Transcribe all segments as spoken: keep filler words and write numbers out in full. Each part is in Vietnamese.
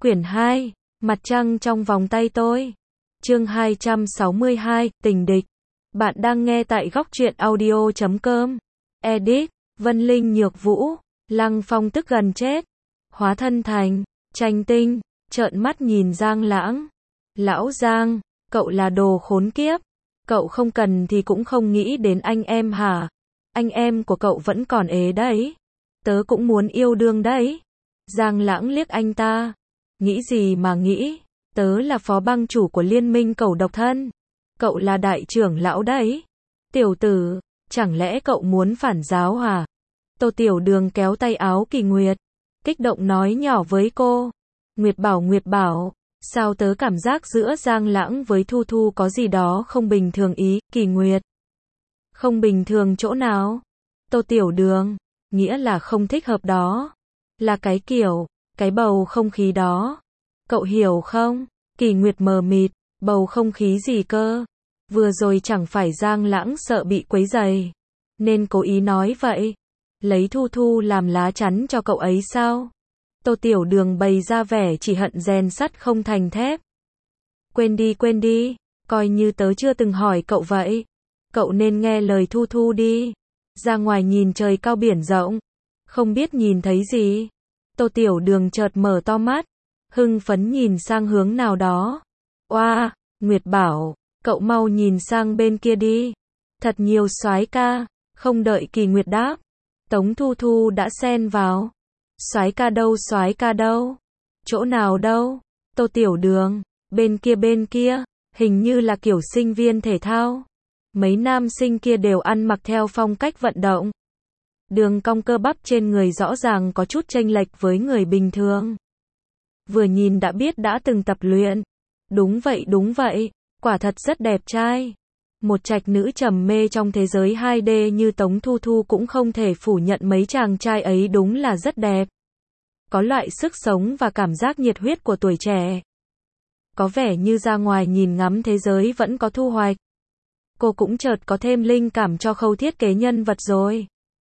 Quyển hai, Mặt trăng trong vòng tay tôi. Chương hai trăm sáu mươi hai, Tình địch. Bạn đang nghe tại góc truyện audio chấm com. Edit, Vân Linh Nhược Vũ. Lăng Phong tức gần chết. Hóa thân thành Tranh Tinh, trợn mắt nhìn Giang Lãng. Lão Giang, cậu là đồ khốn kiếp. Cậu không cần thì cũng không nghĩ đến anh em hả? Anh em của cậu vẫn còn ế đấy. Tớ cũng muốn yêu đương đấy. Giang Lãng liếc anh ta. Nghĩ gì mà nghĩ, tớ là phó bang chủ của liên minh cẩu độc thân. Cậu là đại trưởng lão đấy. Tiểu tử, chẳng lẽ cậu muốn phản giáo hả? Tô Tiểu Đường kéo tay áo Kỳ Nguyệt, kích động nói nhỏ với cô. Nguyệt bảo Nguyệt bảo, sao tớ cảm giác giữa Giang Lãng với Thu Thu có gì đó không bình thường ý, Kỳ Nguyệt. Không bình thường chỗ nào? Tô Tiểu Đường, nghĩa là không thích hợp đó. Là cái kiểu, cái bầu không khí đó. Cậu hiểu không? Kỳ Nguyệt mờ mịt, bầu không khí gì cơ? Vừa rồi chẳng phải Giang Lãng sợ bị quấy rầy, nên cố ý nói vậy. Lấy Thu Thu làm lá chắn cho cậu ấy sao? Tô Tiểu Đường bày ra vẻ chỉ hận rèn sắt không thành thép. Quên đi quên đi, coi như tớ chưa từng hỏi cậu vậy. Cậu nên nghe lời Thu Thu đi. Ra ngoài nhìn trời cao biển rộng. Không biết nhìn thấy gì. Tô Tiểu Đường chợt mở to mắt, hưng phấn nhìn sang hướng nào đó. Oa, wow, Nguyệt bảo, cậu mau nhìn sang bên kia đi. Thật nhiều soái ca. Không đợi Kỳ Nguyệt đáp, Tống Thu Thu đã xen vào. Soái ca đâu, soái ca đâu? Chỗ nào đâu? Tô Tiểu Đường, bên kia bên kia, hình như là kiểu sinh viên thể thao. Mấy nam sinh kia đều ăn mặc theo phong cách vận động. Đường cong cơ bắp trên người rõ ràng có chút chênh lệch với người bình thường. Vừa nhìn đã biết đã từng tập luyện. Đúng vậy đúng vậy, quả thật rất đẹp trai. Một trạch nữ trầm mê trong thế giới hai D như Tống Thu Thu cũng không thể phủ nhận mấy chàng trai ấy đúng là rất đẹp. Có loại sức sống và cảm giác nhiệt huyết của tuổi trẻ. Có vẻ như ra ngoài nhìn ngắm thế giới vẫn có thu hoạch. Cô cũng chợt có thêm linh cảm cho khâu thiết kế nhân vật rồi.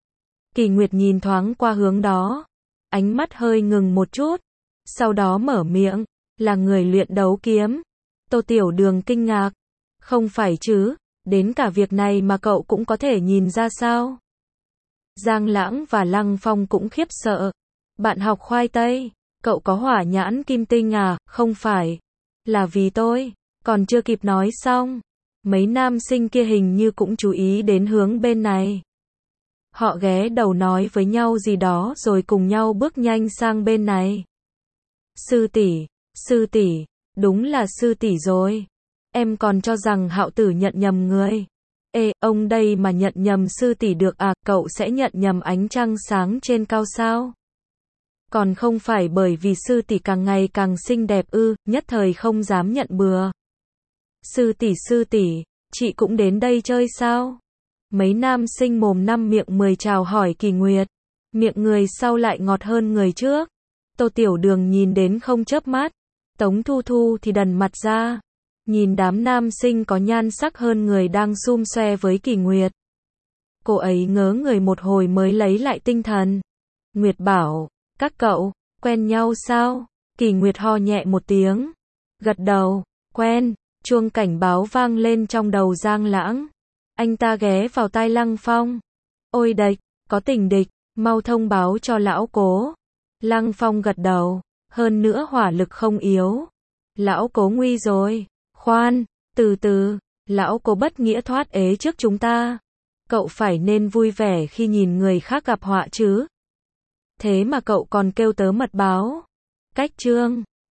Kỳ Nguyệt nhìn thoáng qua hướng đó, ánh mắt hơi ngừng một chút, sau đó mở miệng, là người luyện đấu kiếm. Tô Tiểu Đường kinh ngạc, không phải chứ, đến cả việc này mà cậu cũng có thể nhìn ra sao? Giang Lãng và Lăng Phong cũng khiếp sợ. Bạn học khoai tây, cậu có hỏa nhãn kim tinh à? Không phải, là vì tôi. Còn chưa kịp nói xong, mấy nam sinh kia hình như cũng chú ý đến hướng bên này. Họ ghé đầu nói với nhau gì đó rồi cùng nhau bước nhanh sang bên này. Sư tỷ, sư tỷ, đúng là sư tỷ rồi. Em còn cho rằng Hạo Tử nhận nhầm người. Ê, ông đây mà nhận nhầm sư tỷ được à, cậu sẽ nhận nhầm ánh trăng sáng trên cao sao? Còn không phải bởi vì sư tỷ càng ngày càng xinh đẹp ư, nhất thời không dám nhận bừa. Sư tỷ sư tỷ, chị cũng đến đây chơi sao? Mấy nam sinh mồm năm miệng mười chào hỏi Kỳ Nguyệt. Miệng người sau lại ngọt hơn người trước. Tô Tiểu Đường nhìn đến không chớp mắt. Tống Thu Thu thì đần mặt ra. Nhìn đám nam sinh có nhan sắc hơn người đang xum xoe với Kỳ Nguyệt. Cô ấy ngớ người một hồi mới lấy lại tinh thần. Nguyệt bảo, các cậu, quen nhau sao? Kỳ Nguyệt ho nhẹ một tiếng. Gật đầu, quen. Chuông cảnh báo vang lên trong đầu Giang Lãng. Anh ta ghé vào tai Lăng Phong. Ôi địch, có tình địch, mau thông báo cho lão cố. Lăng Phong gật đầu, hơn nữa hỏa lực không yếu. Lão cố nguy rồi. Khoan, từ từ, lão cố bất nghĩa thoát ế trước chúng ta. Cậu phải nên vui vẻ khi nhìn người khác gặp họa chứ. Thế mà cậu còn kêu tớ mật báo. Cách chương.